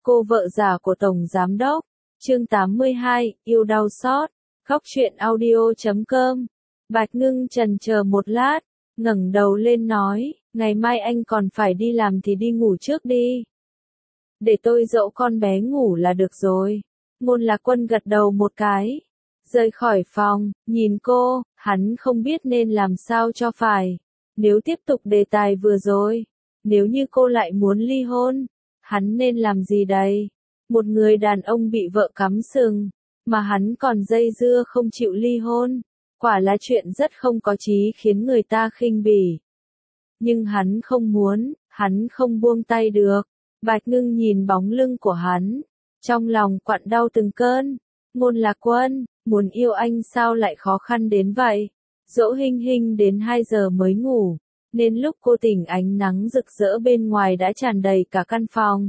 Cô vợ già của Tổng Giám Đốc. Chương 82, yêu đau xót. Góc truyện audio.com. Bạch Ngưng chần chờ một lát, ngẩng đầu lên nói, ngày mai anh còn phải đi làm thì đi ngủ trước đi. Để tôi dỗ con bé ngủ là được rồi. Ngôn Lạc Quân gật đầu một cái. Rời khỏi phòng, nhìn cô, hắn không biết nên làm sao cho phải. Nếu tiếp tục đề tài vừa rồi, nếu như cô lại muốn ly hôn, hắn nên làm gì đây? Một người đàn ông bị vợ cắm sừng, mà hắn còn dây dưa không chịu ly hôn, quả là chuyện rất không có chí, khiến người ta khinh bỉ. Nhưng hắn không muốn, hắn không buông tay được. Bạch Ngưng nhìn bóng lưng của hắn, trong lòng quặn đau từng cơn. Ngôn Lạc Quân, muốn yêu anh sao lại khó khăn đến vậy? Dỗ Hinh Hinh đến 2 giờ mới ngủ, nên lúc cô tỉnh ánh nắng rực rỡ bên ngoài đã tràn đầy cả căn phòng.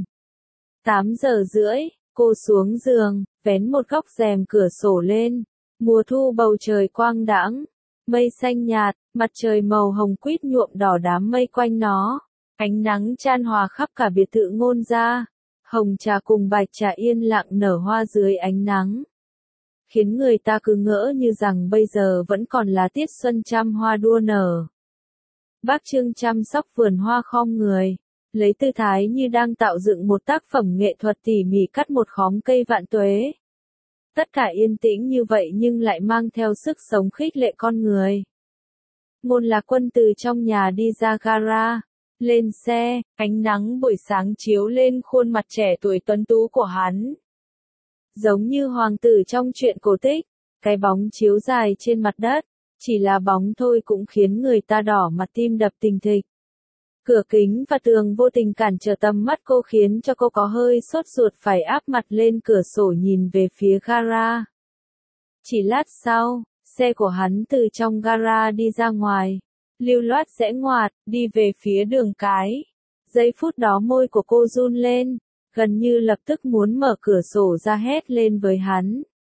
8 giờ rưỡi, cô xuống giường, vén một góc rèm cửa sổ lên. Mùa thu bầu trời quang đãng, mây xanh nhạt, mặt trời màu hồng quýt nhuộm đỏ đám mây quanh nó. Ánh nắng chan hòa khắp cả biệt thự Ngôn gia. Hồng trà cùng bạch trà yên lặng nở hoa dưới ánh nắng, khiến người ta cứ ngỡ như rằng bây giờ vẫn còn là tiết xuân trăm hoa đua nở. Bác Trương chăm sóc vườn hoa khom người, lấy tư thái như đang tạo dựng một tác phẩm nghệ thuật tỉ mỉ cắt một khóm cây vạn tuế. Tất cả yên tĩnh như vậy nhưng lại mang theo sức sống khích lệ con người. Ngôn Lạc Quân từ trong nhà đi ra gara, lên xe, ánh nắng buổi sáng chiếu lên khuôn mặt trẻ tuổi tuấn tú của hắn. Giống như hoàng tử trong truyện cổ tích, cái bóng chiếu dài trên mặt đất, chỉ là bóng thôi cũng khiến người ta đỏ mặt tim đập thình thịch. Cửa kính và tường vô tình cản trở tầm mắt cô, khiến cho cô có hơi sốt ruột phải áp mặt lên cửa sổ nhìn về phía gara. Chỉ lát sau, xe của hắn từ trong gara đi ra ngoài, lưu loát rẽ ngoặt, đi về phía đường cái. Giây phút đó môi của cô run lên, gần như lập tức muốn mở cửa sổ ra hét lên với hắn.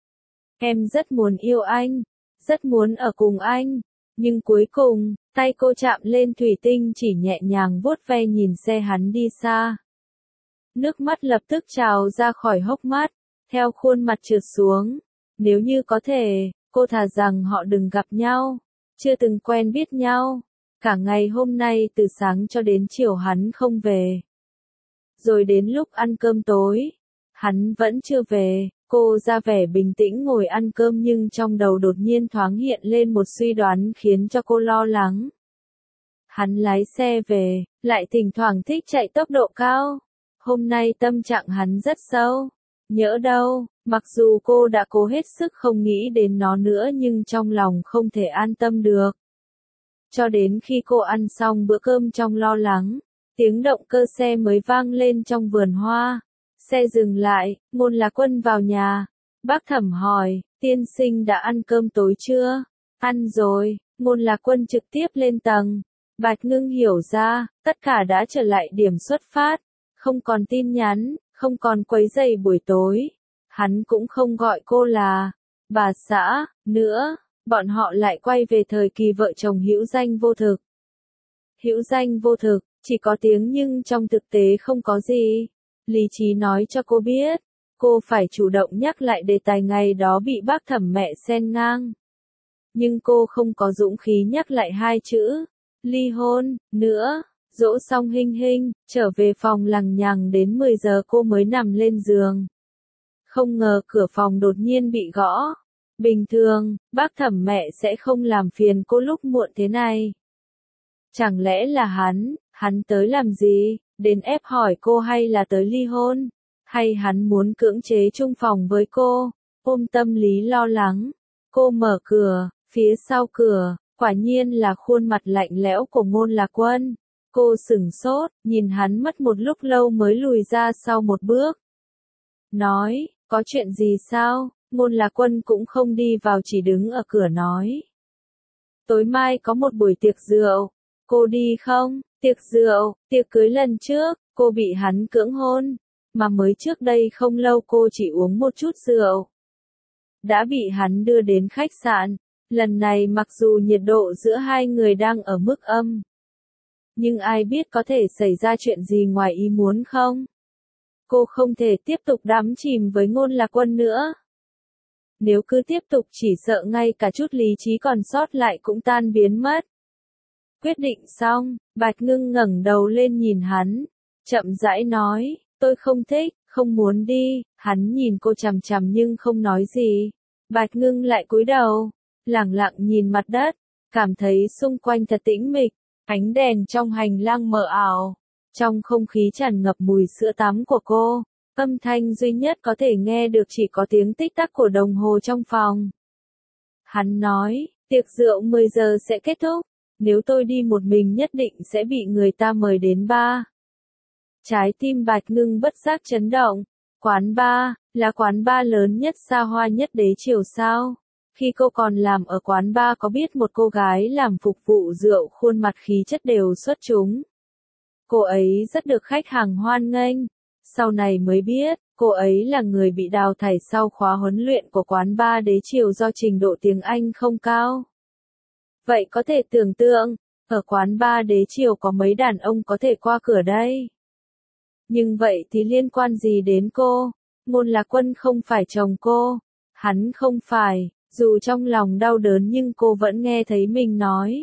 Em rất muốn yêu anh, rất muốn ở cùng anh, nhưng cuối cùng, tay cô chạm lên thủy tinh chỉ nhẹ nhàng vuốt ve nhìn xe hắn đi xa. Nước mắt lập tức trào ra khỏi hốc mắt, theo khuôn mặt trượt xuống. Nếu như có thể, cô thà rằng họ đừng gặp nhau, chưa từng quen biết nhau. Cả ngày hôm nay từ sáng cho đến chiều hắn không về. Rồi đến lúc ăn cơm tối, hắn vẫn chưa về. Cô ra vẻ bình tĩnh ngồi ăn cơm nhưng trong đầu đột nhiên thoáng hiện lên một suy đoán khiến cho cô lo lắng. Hắn lái xe về, lại thỉnh thoảng thích chạy tốc độ cao. Hôm nay tâm trạng hắn rất sâu. Nhỡ đâu, mặc dù cô đã cố hết sức không nghĩ đến nó nữa nhưng trong lòng không thể an tâm được. Cho đến khi cô ăn xong bữa cơm trong lo lắng, tiếng động cơ xe mới vang lên trong vườn hoa. Xe dừng lại, Ngôn Lạc Quân vào nhà. Bác Thẩm hỏi, tiên sinh đã ăn cơm tối chưa? Ăn rồi. Ngôn Lạc Quân trực tiếp lên tầng. Bạch Ngưng hiểu ra, tất cả đã trở lại điểm xuất phát. Không còn tin nhắn, không còn quấy rầy buổi tối. Hắn cũng không gọi cô là bà xã nữa. Bọn họ lại quay về thời kỳ vợ chồng hữu danh vô thực. Hữu danh vô thực, chỉ có tiếng nhưng trong thực tế không có gì. Lý trí nói cho cô biết, cô phải chủ động nhắc lại đề tài ngày đó bị bác Thẩm mẹ xen ngang. Nhưng cô không có dũng khí nhắc lại 2 chữ ly hôn nữa. Dỗ xong Hinh Hinh, trở về phòng lằng nhằng đến 10 giờ cô mới nằm lên giường. Không ngờ cửa phòng đột nhiên bị gõ. Bình thường, bác Thẩm mẹ sẽ không làm phiền cô lúc muộn thế này. Chẳng lẽ là hắn tới làm gì? Đến ép hỏi cô hay là tới ly hôn? Hay hắn muốn cưỡng chế chung phòng với cô? Ôm tâm lý lo lắng, cô mở cửa, phía sau cửa, quả nhiên là khuôn mặt lạnh lẽo của Ngôn Lạc Quân. Cô sửng sốt, nhìn hắn mất một lúc lâu mới lùi ra sau một bước. Nói, có chuyện gì sao? Ngôn Lạc Quân cũng không đi vào chỉ đứng ở cửa nói. Tối mai có một buổi tiệc rượu, cô đi không? Tiệc rượu, tiệc cưới lần trước, cô bị hắn cưỡng hôn, mà mới trước đây không lâu cô chỉ uống một chút rượu. Đã bị hắn đưa đến khách sạn, lần này mặc dù nhiệt độ giữa hai người đang ở mức âm. Nhưng ai biết có thể xảy ra chuyện gì ngoài ý muốn không? Cô không thể tiếp tục đắm chìm với Ngôn Lạc Quân nữa. Nếu cứ tiếp tục chỉ sợ ngay cả chút lý trí còn sót lại cũng tan biến mất. Quyết định xong, Bạch Ngưng ngẩng đầu lên nhìn hắn, chậm rãi nói, tôi không thích, không muốn đi. Hắn nhìn cô chằm chằm nhưng không nói gì. Bạch Ngưng lại cúi đầu, lẳng lặng nhìn mặt đất, cảm thấy xung quanh thật tĩnh mịch, ánh đèn trong hành lang mờ ảo, trong không khí tràn ngập mùi sữa tắm của cô. Âm thanh duy nhất có thể nghe được chỉ có tiếng tích tắc của đồng hồ trong phòng. Hắn nói, tiệc rượu 10 giờ sẽ kết thúc, nếu tôi đi một mình nhất định sẽ bị người ta mời đến bar. Trái tim Bạch Ngưng bất giác chấn động. Quán bar, là quán bar lớn nhất xa hoa nhất Đế Triều sao? Khi cô còn làm ở quán bar có biết một cô gái làm phục vụ rượu khuôn mặt khí chất đều xuất chúng. Cô ấy rất được khách hàng hoan nghênh. Sau này mới biết, cô ấy là người bị đào thải sau khóa huấn luyện của quán bar Đế Triều do trình độ tiếng Anh không cao. Vậy có thể tưởng tượng, ở quán bar Đế Triều có mấy đàn ông có thể qua cửa đây. Nhưng vậy thì liên quan gì đến cô? Ngôn Lạc Quân không phải chồng cô. Hắn không phải, dù trong lòng đau đớn nhưng cô vẫn nghe thấy mình nói.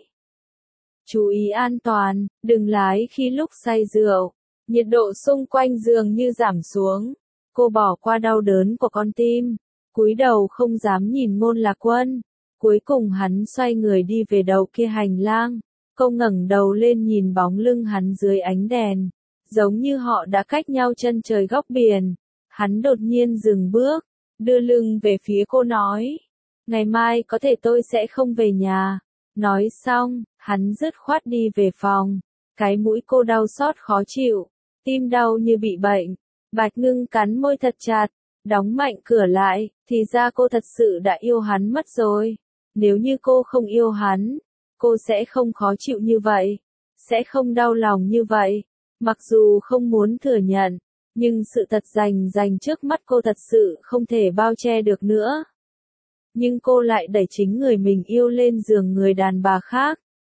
Chú ý an toàn, đừng lái khi lúc say rượu. Nhiệt độ xung quanh giường như giảm xuống. Cô bỏ qua đau đớn của con tim, cúi đầu không dám nhìn Ngôn Lạc Quân. Cuối cùng hắn xoay người đi về đầu kia hành lang. Cô ngẩng đầu lên nhìn bóng lưng hắn dưới ánh đèn, giống như họ đã cách nhau chân trời góc biển. Hắn đột nhiên dừng bước, đưa lưng về phía cô nói, ngày mai có thể tôi sẽ không về nhà. Nói xong, hắn dứt khoát đi về phòng. Cái mũi cô đau xót khó chịu, tim đau như bị bệnh. Bạch Ngưng cắn môi thật chặt, đóng mạnh cửa lại, thì ra cô thật sự đã yêu hắn mất rồi. Nếu như cô không yêu hắn, cô sẽ không khó chịu như vậy, sẽ không đau lòng như vậy. Mặc dù không muốn thừa nhận, nhưng sự thật rành trước mắt cô thật sự không thể bao che được nữa. Nhưng cô lại đẩy chính người mình yêu lên giường người đàn bà khác.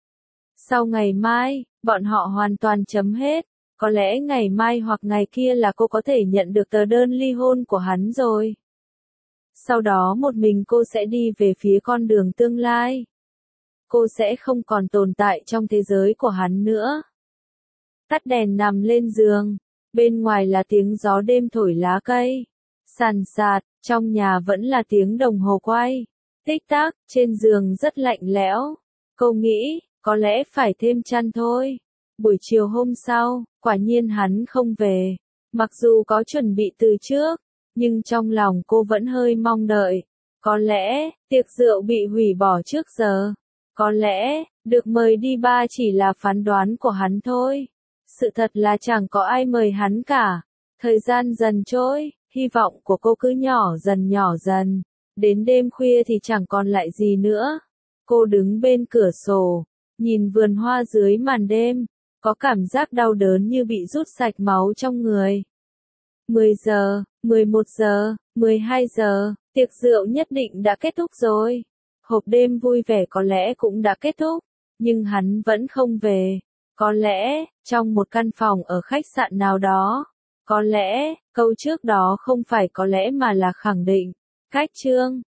Sau ngày mai, bọn họ hoàn toàn chấm hết. Có lẽ ngày mai hoặc ngày kia là cô có thể nhận được tờ đơn ly hôn của hắn rồi. Sau đó một mình cô sẽ đi về phía con đường tương lai. Cô sẽ không còn tồn tại trong thế giới của hắn nữa. Tắt đèn nằm lên giường. Bên ngoài là tiếng gió đêm thổi lá cây. Sàn sạt, trong nhà vẫn là tiếng đồng hồ quay. Tích tắc, trên giường rất lạnh lẽo. Cô nghĩ, có lẽ phải thêm chăn thôi. Buổi chiều hôm sau, quả nhiên hắn không về. Mặc dù có chuẩn bị từ trước, nhưng trong lòng cô vẫn hơi mong đợi. Có lẽ, tiệc rượu bị hủy bỏ trước giờ. Có lẽ, được mời đi bar chỉ là phán đoán của hắn thôi. Sự thật là chẳng có ai mời hắn cả. Thời gian dần trôi, hy vọng của cô cứ nhỏ dần. Đến đêm khuya thì chẳng còn lại gì nữa. Cô đứng bên cửa sổ, nhìn vườn hoa dưới màn đêm, có cảm giác đau đớn như bị rút sạch máu trong người. 10 giờ, 11 giờ, 12 giờ, tiệc rượu nhất định đã kết thúc rồi. Hộp đêm vui vẻ có lẽ cũng đã kết thúc, nhưng hắn vẫn không về. Có lẽ, trong một căn phòng ở khách sạn nào đó. Có lẽ, câu trước đó không phải có lẽ mà là khẳng định. Cách chương